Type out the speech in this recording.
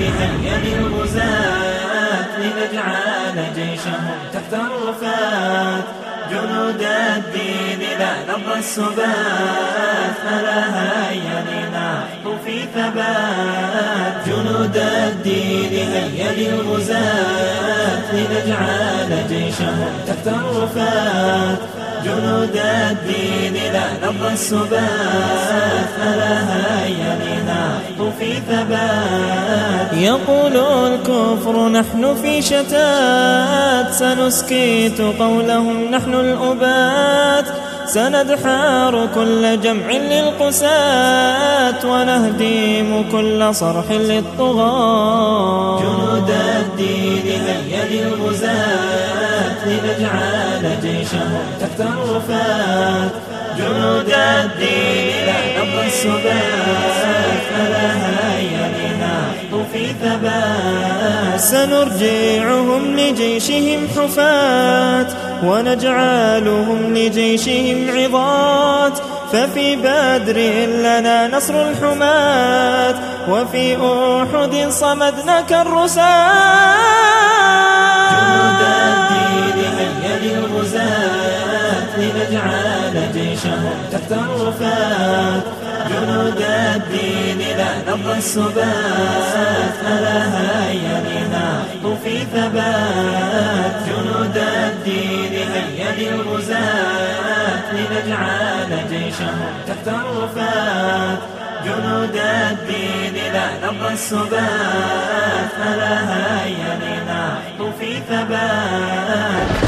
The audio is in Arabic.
هيا للغزاة لنجعل جيشهم تحت الرفات. جنود الدين لا نرضى السبات، ألا هيا لنحظو في ثبات. جنود الدين هيا للغزاة لنجعل جيشهم تحت الرفات. جنود الدين لا نرضى السبات، ألا هيا لنحظو في ثبات. يقول الكفر نحن في شتات، سنسكت قولهم نحن الأبات. سندحار كل جمع للقساة، ونهدم كل صرح للطغاة. جنود الدين هيا للغزاة لنجعل جيشهم تحت الرفات. جنود الدين لا نرضى السبات، ألا هيا لنحظو في ثبات. سنرجعهم لجيشهم حفاة، ونجعلهم لجيشهم عظات. ففي بدر لنا نصر الحماة، وفي أحد صمدنا كالرساة. جنود الدين هيا للغزاة لنجعل جيشهم تحت الرفات. جنود الدين لا نرضى السبات، ألا هيا لنحظو في ثبات. جنود الدين هيا للغزاة لنجعل جيشهم تحت الرفات. جنود الدين لا نرضى السبات، ألا هيا لنحظو في ثبات.